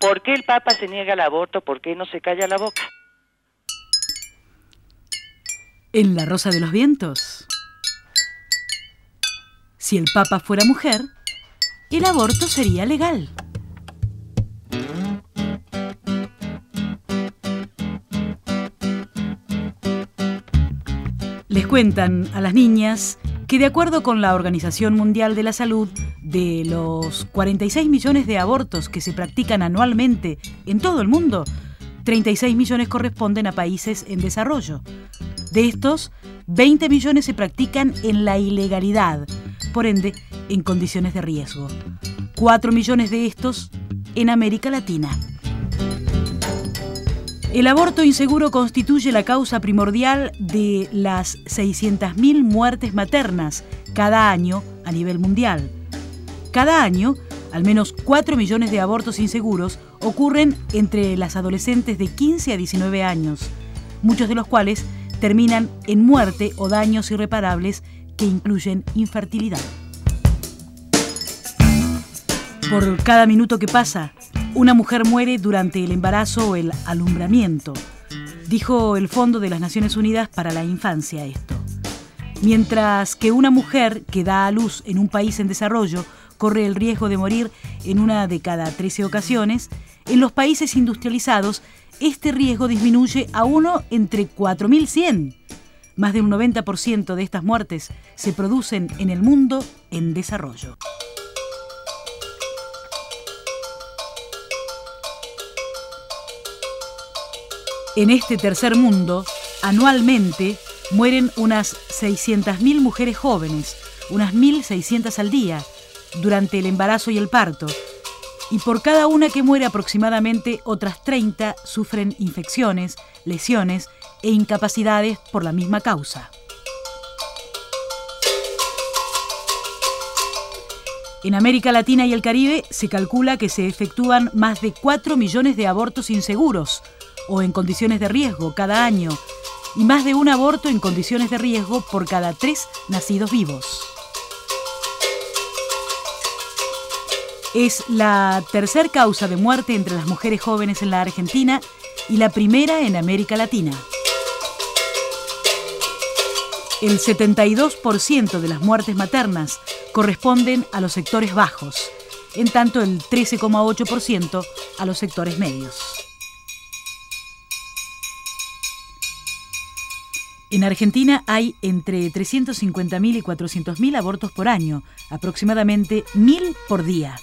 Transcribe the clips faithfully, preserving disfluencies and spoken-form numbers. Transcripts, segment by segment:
¿Por qué el Papa se niega al aborto? ¿Por qué no se calla la boca? En La Rosa de los Vientos, si el Papa fuera mujer, el aborto sería legal. Les cuentan a las niñas que, de acuerdo con la Organización Mundial de la Salud, de los cuarenta y seis millones de abortos que se practican anualmente en todo el mundo, treinta y seis millones corresponden a países en desarrollo. De estos, veinte millones se practican en la ilegalidad, por ende, en condiciones de riesgo. cuatro millones de estos en América Latina. El aborto inseguro constituye la causa primordial de las seiscientas mil muertes maternas cada año a nivel mundial. Cada año, al menos cuatro millones de abortos inseguros ocurren entre las adolescentes de quince a diecinueve años, muchos de los cuales terminan en muerte o daños irreparables que incluyen infertilidad. Por cada minuto que pasa, una mujer muere durante el embarazo o el alumbramiento, dijo el Fondo de las Naciones Unidas para la Infancia esto. Mientras que una mujer que da a luz en un país en desarrollo corre el riesgo de morir en una de cada trece ocasiones, en los países industrializados este riesgo disminuye a uno entre cuatro mil cien. Más de un noventa por ciento de estas muertes se producen en el mundo en desarrollo. En este tercer mundo, anualmente, mueren unas seiscientas mil mujeres jóvenes, unas mil seiscientas al día, durante el embarazo y el parto, y por cada una que muere aproximadamente otras treinta sufren infecciones, lesiones e incapacidades por la misma causa. En América Latina y el Caribe se calcula que se efectúan más de cuatro millones de abortos inseguros o en condiciones de riesgo cada año, y más de un aborto en condiciones de riesgo por cada tres nacidos vivos. Es la tercer causa de muerte entre las mujeres jóvenes en la Argentina y la primera en América Latina. El setenta y dos por ciento de las muertes maternas corresponden a los sectores bajos, en tanto el trece coma ocho por ciento a los sectores medios. En Argentina hay entre trescientos cincuenta mil y cuatrocientos mil abortos por año, aproximadamente mil por día.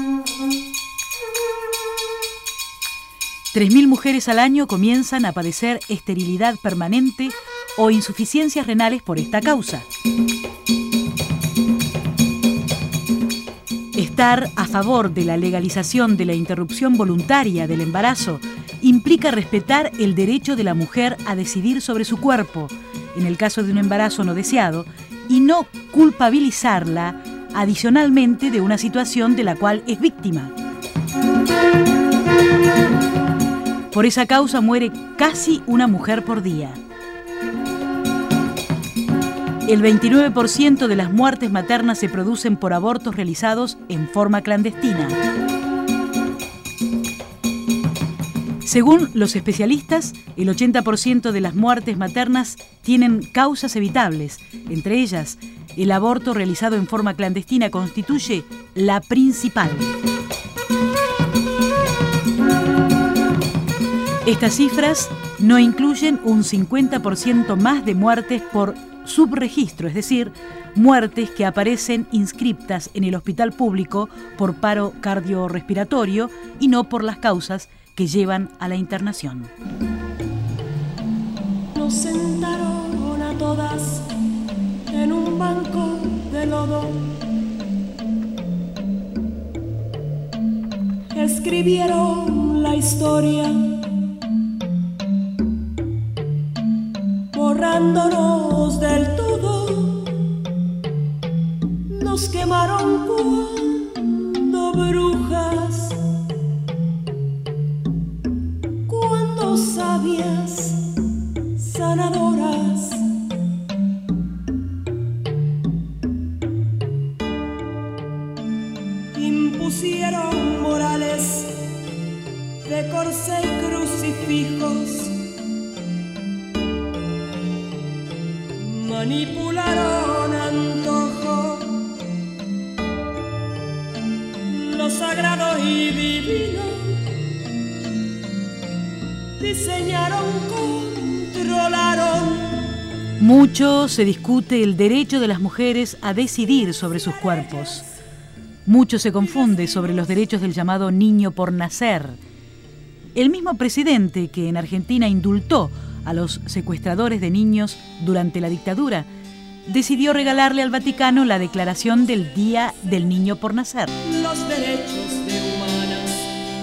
tres mil mujeres al año comienzan a padecer esterilidad permanente o insuficiencias renales por esta causa. Estar a favor de la legalización de la interrupción voluntaria del embarazo implica respetar el derecho de la mujer a decidir sobre su cuerpo, en el caso de un embarazo no deseado, y no culpabilizarla adicionalmente de una situación de la cual es víctima. Por esa causa muere casi una mujer por día. El veintinueve por ciento de las muertes maternas se producen por abortos realizados en forma clandestina. Según los especialistas, el ochenta por ciento de las muertes maternas tienen causas evitables. Entre ellas, el aborto realizado en forma clandestina constituye la principal. Estas cifras no incluyen un cincuenta por ciento más de muertes por subregistro, es decir, muertes que aparecen inscriptas en el hospital público por paro cardiorrespiratorio y no por las causas que llevan a la internación. Nos sentaron a todas en un banco de lodo. Escribieron la historia, borrándonos del todo. Nos quemaron cuando brujas, cuando sabias sanadoras. Impusieron morales de corsé y crucifijos manipularon antojo lo sagrado y divino, diseñaron, controlaron. Mucho se discute el derecho de las mujeres a decidir sobre sus cuerpos. Mucho se confunde sobre los derechos del llamado niño por nacer. El mismo presidente que en Argentina indultó a los secuestradores de niños durante la dictadura decidió regalarle al Vaticano la declaración del Día del Niño por Nacer. Los derechos de humanas.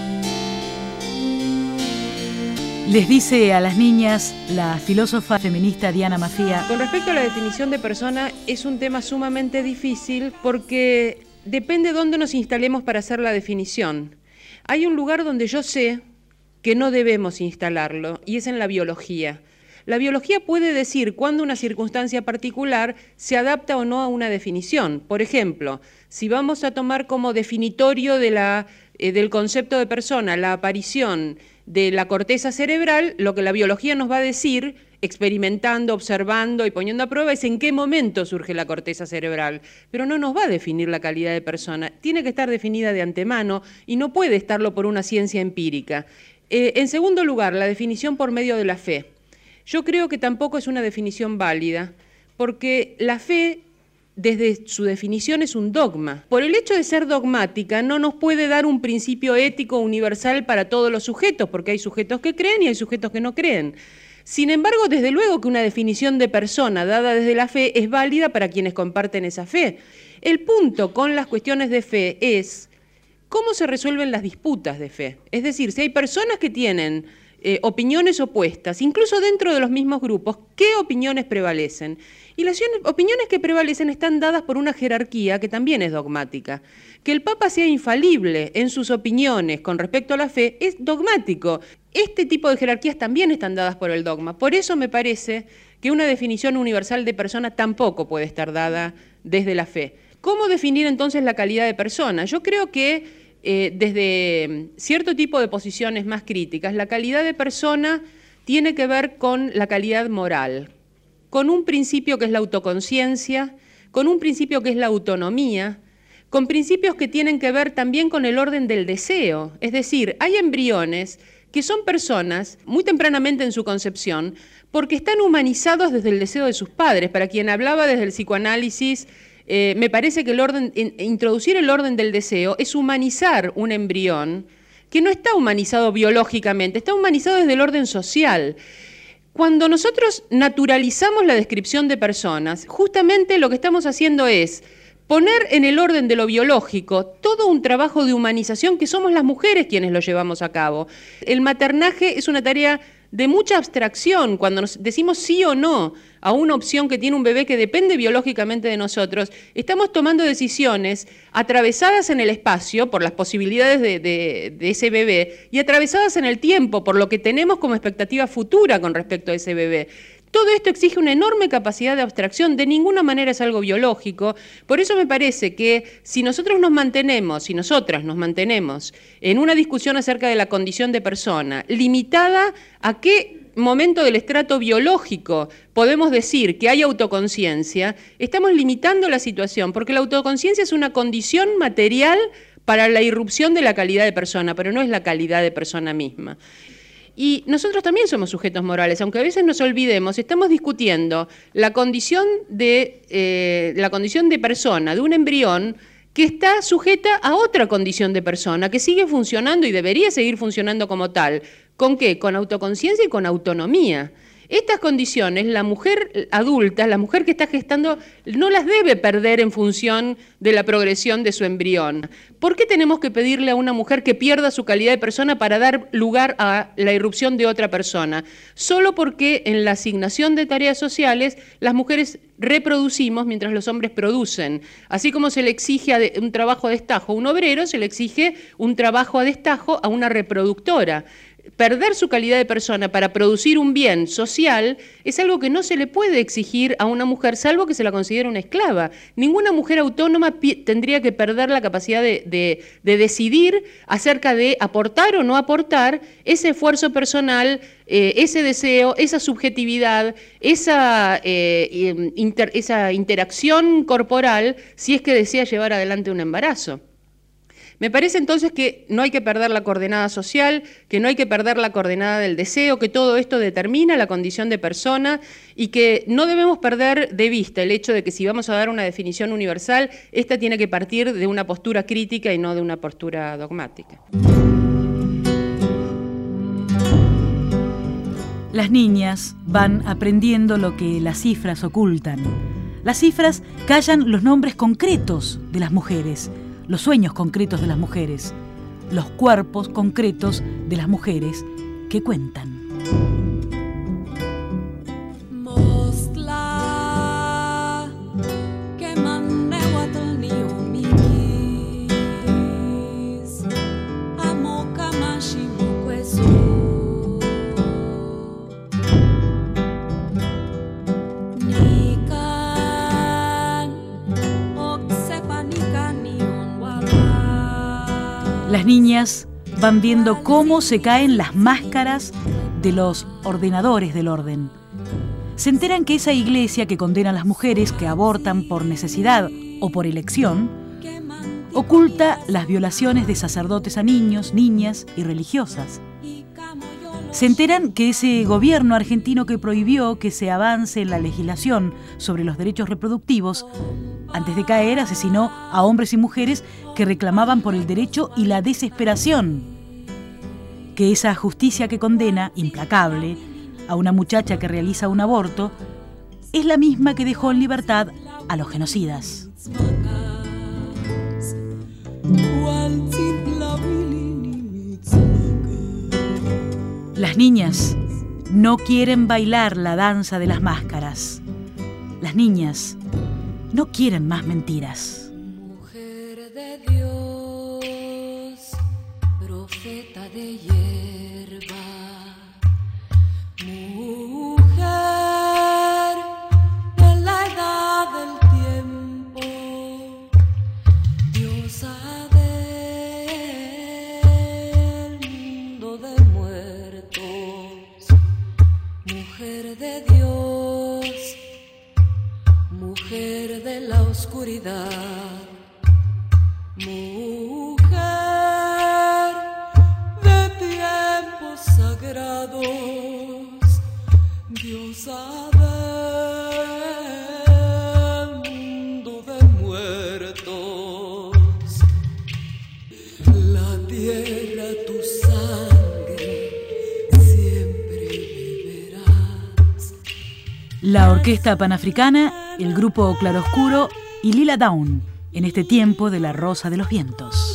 Les dice a las niñas la filósofa feminista Diana Mafía. Con respecto a la definición de persona, es un tema sumamente difícil porque depende dónde nos instalemos para hacer la definición. Hay un lugar donde yo sé que no debemos instalarlo, y es en la biología. La biología puede decir cuándo una circunstancia particular se adapta o no a una definición. Por ejemplo, si vamos a tomar como definitorio de la, eh, del concepto de persona la aparición de la corteza cerebral, lo que la biología nos va a decir, experimentando, observando y poniendo a prueba, es en qué momento surge la corteza cerebral. Pero no nos va a definir la calidad de persona. Tiene que estar definida de antemano y no puede estarlo por una ciencia empírica. Eh, en segundo lugar, la definición por medio de la fe. Yo creo que tampoco es una definición válida, porque la fe, desde su definición, es un dogma. Por el hecho de ser dogmática, no nos puede dar un principio ético universal para todos los sujetos, porque hay sujetos que creen y hay sujetos que no creen. Sin embargo, desde luego que una definición de persona dada desde la fe es válida para quienes comparten esa fe. El punto con las cuestiones de fe es cómo se resuelven las disputas de fe. Es decir, si hay personas que tienen eh, opiniones opuestas, incluso dentro de los mismos grupos, ¿qué opiniones prevalecen? Y las opiniones que prevalecen están dadas por una jerarquía que también es dogmática. Que el Papa sea infalible en sus opiniones con respecto a la fe es dogmático. Este tipo de jerarquías también están dadas por el dogma. Por eso me parece que una definición universal de persona tampoco puede estar dada desde la fe. ¿Cómo definir entonces la calidad de persona? Yo creo que eh, desde cierto tipo de posiciones más críticas, la calidad de persona tiene que ver con la calidad moral, con un principio que es la autoconciencia, con un principio que es la autonomía, con principios que tienen que ver también con el orden del deseo. Es decir, hay embriones que son personas muy tempranamente en su concepción porque están humanizados desde el deseo de sus padres. Para quien hablaba desde el psicoanálisis, eh, me parece que el orden, in, introducir el orden del deseo es humanizar un embrión que no está humanizado biológicamente, está humanizado desde el orden social. Cuando nosotros naturalizamos la descripción de personas, justamente lo que estamos haciendo es poner en el orden de lo biológico todo un trabajo de humanización que somos las mujeres quienes lo llevamos a cabo. El maternaje es una tarea de mucha abstracción. Cuando nos decimos sí o no a una opción que tiene un bebé que depende biológicamente de nosotros, estamos tomando decisiones atravesadas en el espacio por las posibilidades de, de, de ese bebé y atravesadas en el tiempo por lo que tenemos como expectativa futura con respecto a ese bebé. Todo esto exige una enorme capacidad de abstracción, de ninguna manera es algo biológico. Por eso me parece que si nosotros nos mantenemos, si nosotras nos mantenemos en una discusión acerca de la condición de persona, limitada a qué momento del estrato biológico podemos decir que hay autoconciencia, estamos limitando la situación, porque la autoconciencia es una condición material para la irrupción de la calidad de persona, pero no es la calidad de persona misma. Y nosotros también somos sujetos morales, aunque a veces nos olvidemos, estamos discutiendo la condición de, eh, la condición de persona, de un embrión, que está sujeta a otra condición de persona, que sigue funcionando y debería seguir funcionando como tal. ¿Con qué? Con autoconciencia y con autonomía. Estas condiciones, la mujer adulta, la mujer que está gestando, no las debe perder en función de la progresión de su embrión. ¿Por qué tenemos que pedirle a una mujer que pierda su calidad de persona para dar lugar a la irrupción de otra persona? Solo porque en la asignación de tareas sociales las mujeres reproducimos mientras los hombres producen. Así como se le exige a un trabajo a destajo a un obrero, se le exige un trabajo a destajo a una reproductora. perder su calidad de persona para producir un bien social es algo que no se le puede exigir a una mujer, salvo que se la considere una esclava. Ninguna mujer autónoma tendría que perder la capacidad de, de, de decidir acerca de aportar o no aportar ese esfuerzo personal, eh, ese deseo, esa subjetividad, esa, eh, inter, esa interacción corporal, si es que desea llevar adelante un embarazo. Me parece entonces que no hay que perder la coordenada social, que no hay que perder la coordenada del deseo, que todo esto determina la condición de persona y que no debemos perder de vista el hecho de que si vamos a dar una definición universal, esta tiene que partir de una postura crítica y no de una postura dogmática. Las niñas van aprendiendo lo que las cifras ocultan. Las cifras callan los nombres concretos de las mujeres, los sueños concretos de las mujeres, los cuerpos concretos de las mujeres que cuentan. Las niñas van viendo cómo se caen las máscaras de los ordenadores del orden. Se enteran que esa iglesia que condena a las mujeres que abortan por necesidad o por elección, oculta las violaciones de sacerdotes a niños, niñas y religiosas. Se enteran que ese gobierno argentino que prohibió que se avance en la legislación sobre los derechos reproductivos, antes de caer asesinó a hombres y mujeres que reclamaban por el derecho y la desesperación. Que esa justicia que condena, implacable, a una muchacha que realiza un aborto, es la misma que dejó en libertad a los genocidas. Las niñas no quieren bailar la danza de las máscaras. Las niñas no quieren más mentiras. Mujer de Dios, profeta de hierba, mujer de la edad del tiempo, diosa del mundo de muertos, mujer de Dios, mujer de la oscuridad, mujer de tiempos sagrados, diosa del mundo de muertos, la tierra tu sangre siempre beberás. La Orquesta Panafricana, el grupo Claroscuro y Lila Downe, en este tiempo de La Rosa de los Vientos.